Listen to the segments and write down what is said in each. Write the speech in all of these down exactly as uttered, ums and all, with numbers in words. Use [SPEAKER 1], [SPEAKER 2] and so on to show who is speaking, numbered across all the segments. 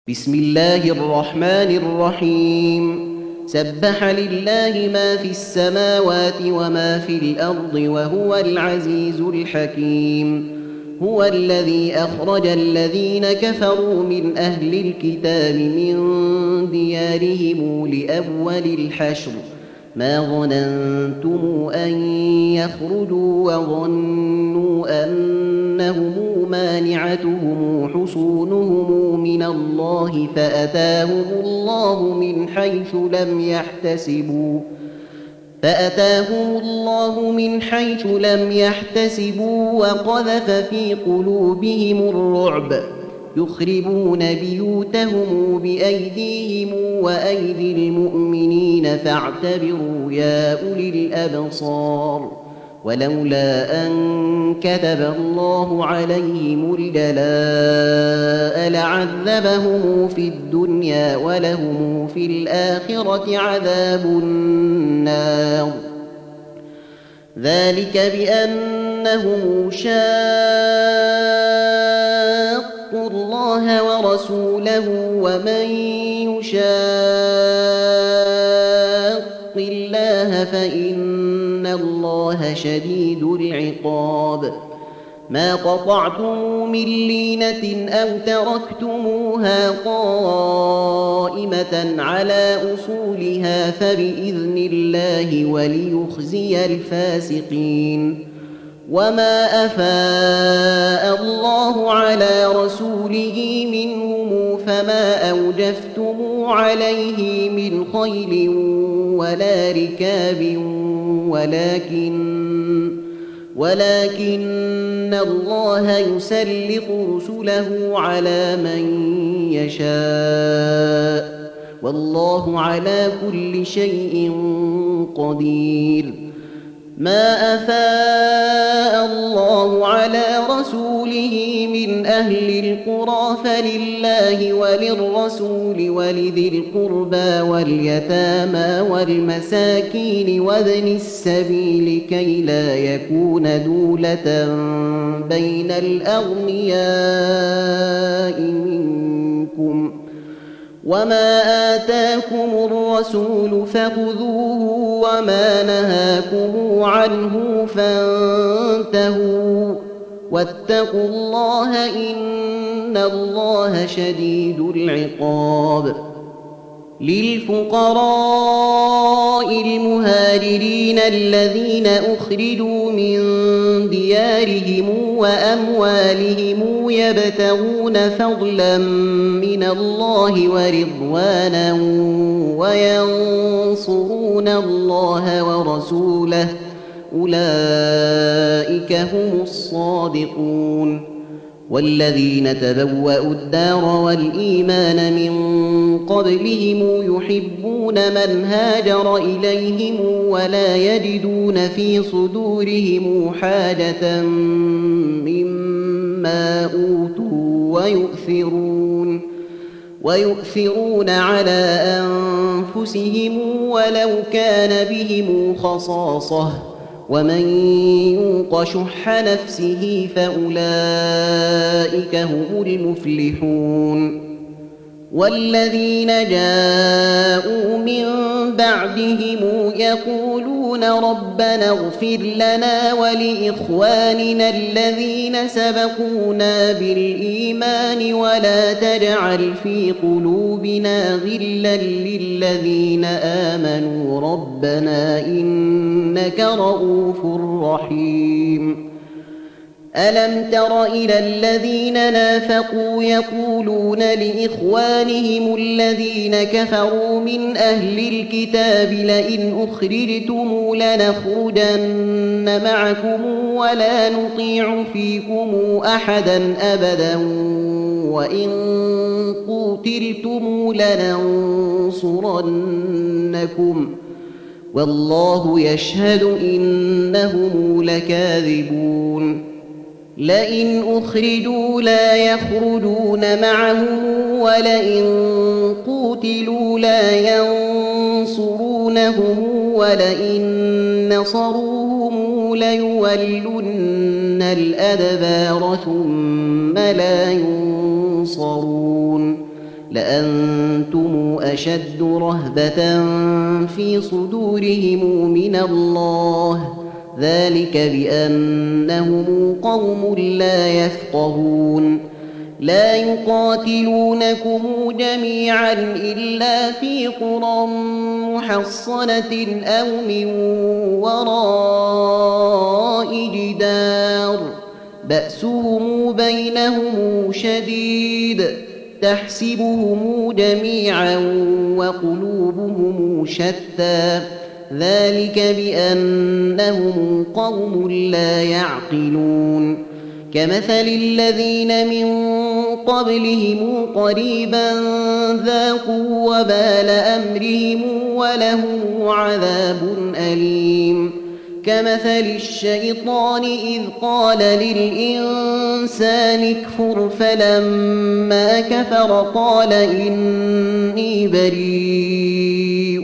[SPEAKER 1] بسم الله الرحمن الرحيم سبح لله ما في السماوات وما في الأرض وهو العزيز الحكيم هو الذي أخرج الذين كفروا من أهل الكتاب من ديارهم لأول الحشر ما ظننتم أن يخرجوا وظنوا أنهم مانعتهم حصونهم من الله فأتاهم الله من حيث لم يحتسبوا فأتاهم الله من حيث لم يحتسبوا وقذف في قلوبهم الرعب يخربون بيوتهم بأيديهم وأيدي المؤمنين فاعتبروا يا أولي الأبصار ولولا أن كتب الله عليهم الجلاء لعذبهم في الدنيا ولهم في الآخرة عذاب النار ذلك بأنهم شاقوا الله ورسوله ومن يشاق الله فإن الله شديد العقاب ما قطعتم من لينة أو تركتموها قائمة على أصولها فبإذن الله وليخزي الفاسقين وما أفاء الله على رسوله منهم فما أوجفتم عليه من خيل ولا ركاب ولكن ولكن الله يسلط رسله على من يشاء والله على كل شيء قدير ما أفاء الله على رسوله من أهل القرى فلله وللرسول ولذي القربى واليتامى والمساكين وابن السبيل كي لا يكون دولة بين الأغنياء منكم وما آتاكم الرسول فخذوه وما نهاكم عنه فانتهوا واتقوا الله إن الله شديد العقاب للفقراء المهاجرين الذين أخرجوا من ديارهم وأموالهم يبتغون فضلا من الله ورضوانا وينصرون الله ورسوله أولئك هم الصادقون والذين تبوأوا الدار والإيمان من قبلهم يحبون من هاجر إليهم ولا يجدون في صدورهم حاجة مما أوتوا ويؤثرون ويؤثرون على أنفسهم ولو كان بهم خصاصة ومن يوق شح نفسه فأولئك هم المفلحون والذين جاءوا من بعدهم يقولون ربنا اغفر لنا ولإخواننا الذين سبقونا بالإيمان ولا تجعل في قلوبنا غلا للذين آمنوا ربنا إنك رؤوف رحيم ألم تر إلى الذين نافقوا يقولون لإخوانهم الذين كفروا من أهل الكتاب لئن أخرجتم لنخرجن معكم ولا نطيع فيكم أحدا أبدا وإن قوتلتم لننصرنكم والله يشهد إنهم لكاذبون لئن أخرجوا لا يخرجون معهم ولئن قوتلوا لا ينصرونهم ولئن نصروهم ليولن الأدبار ثم لا ينصرون لأنتم أشد رهبة في صدورهم من الله، ذلك بأنهم قوم لا يفقهون. لا يقاتلونكم جميعا إلا في قرى محصنة أو من وراء جدار بأسهم بينهم شديد، تحسبهم جميعا وقلوبهم شتى، ذلك بأنهم قوم لا يعقلون. كمثل الذين من قبلهم قريبا ذاقوا وبال أمرهم ولهم عذاب أليم. كمثل الشيطان إذ قال للإنسان اكفر فلما كفر قال إني بريء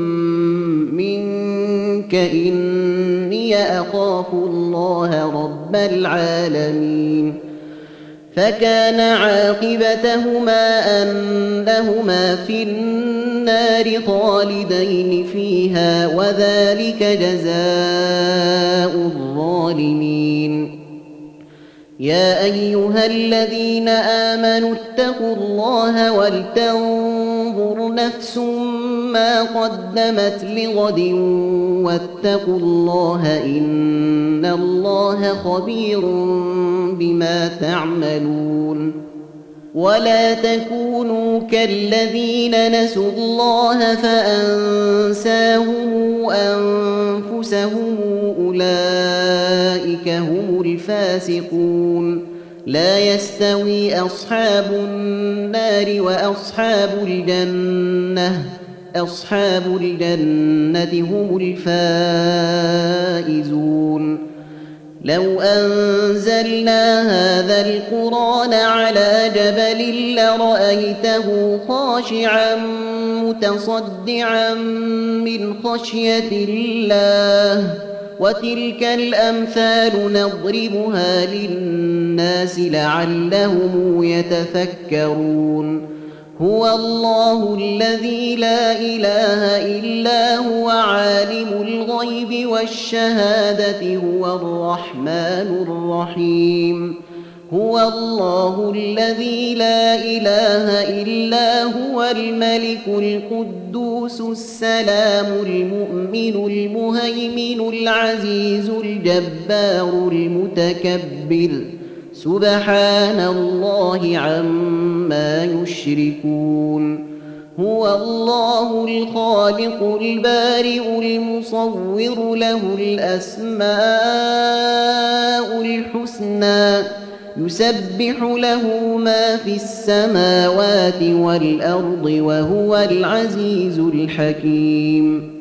[SPEAKER 1] منك إني أخاف الله رب العالمين. فكان عاقبتهما أنهما في النار خالدين فيها، وذلك جزاء الظالمين. يا أيها الذين آمنوا اتقوا الله ولتنظر نفس ما قدمت لغد واتقوا الله إن الله خبير بما تعملون. ولا تكونوا كالذين نسوا الله فأنساهم أنفسهم أولئك هم الفاسقون. لا يستوي أصحاب النار وأصحاب الجنة أصحاب الجنة هم الفائزون. لو أنزلنا هذا القرآن على جبل لرأيته خاشعا متصدعا من خشية الله. وتلك الأمثال نضربها للناس لعلهم يتفكرون. هو الله الذي لا إله إلا هو عالم الغيب والشهادة هو الرحمن الرحيم. هو الله الذي لا إله إلا هو الملك القدوس السلام المؤمن المهيمن العزيز الجبار المتكبر سبحان الله عما يشركون. هو الله الخالق البارئ المصور له الأسماء الحسنى يسبح له ما في السماوات والأرض وهو العزيز الحكيم.